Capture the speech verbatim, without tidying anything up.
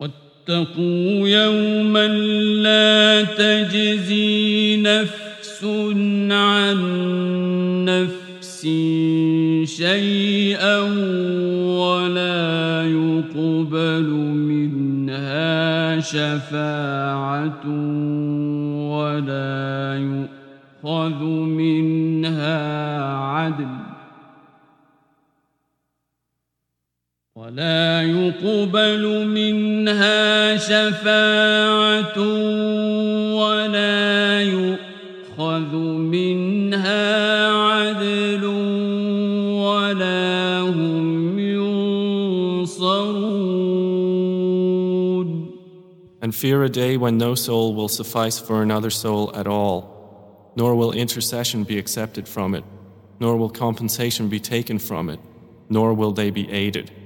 واتقوا يوما لا تجزي نفس عن نفس شيئا ولا يقبل منها شفاعة ولا يؤخذ منها عدل ولا يقبل منها شفاعة ولا يؤخذ منها عدل ولا هم ينصرون. And fear a day when no soul will suffice for another soul at all, nor will intercession be accepted from it, nor will compensation be taken from it, nor will they be aided.